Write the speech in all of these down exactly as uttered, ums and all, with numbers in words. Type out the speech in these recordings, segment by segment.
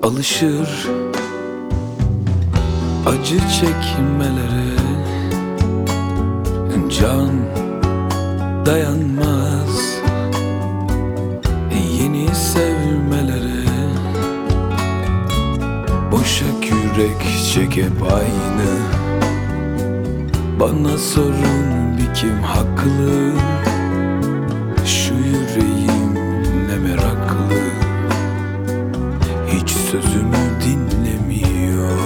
alışır acı çekmelere. Can dayanmaz yeni sevmelere. Boşa kürek çek hep aynı. Bana sorun bir kim haklı? Şu yüreğim ne meraklı, hiç sözümü dinlemiyor.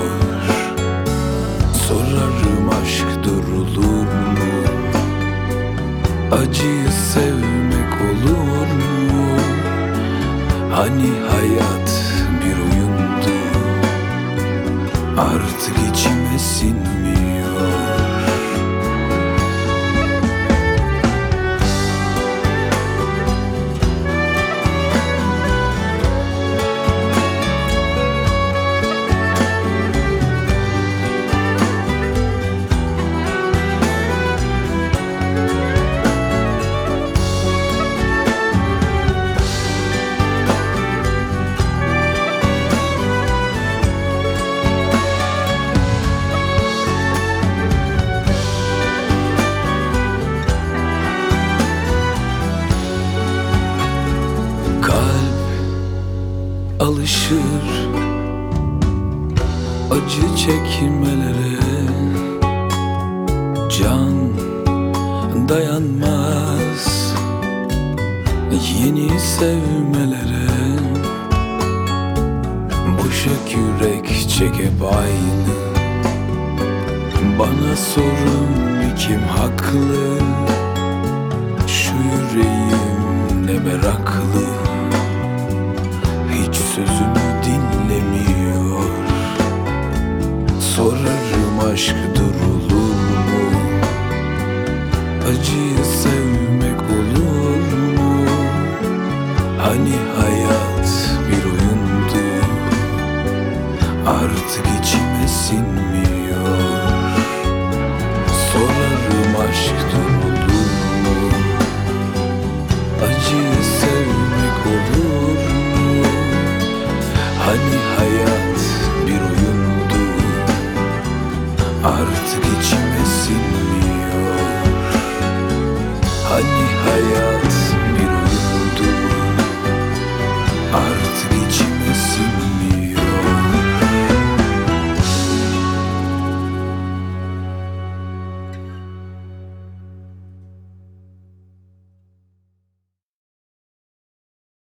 Sorarım aşk durulur mu? Acıyı sevmek olur mu? Hani hayat bir oyundu, artık içime sinmiyor. Alışır acı çekmelere. Can dayanmaz yeni sevmelere. Boşa kürek çek hep aynı. Bana sorun bir kim haklı? Şu yüreğim ne meraklı, hiç sözümü dinlemiyor. Sorarım aşk durulur mu? Acıyı sevmek olur mu? Hani hayat bir oyundu, artık içime sinmiyor. Sorarım aşk durulur mu? Acıyı sevmek olur mu? Hani hayat bir oyundu, artık içime sinmiyor. Hani hayat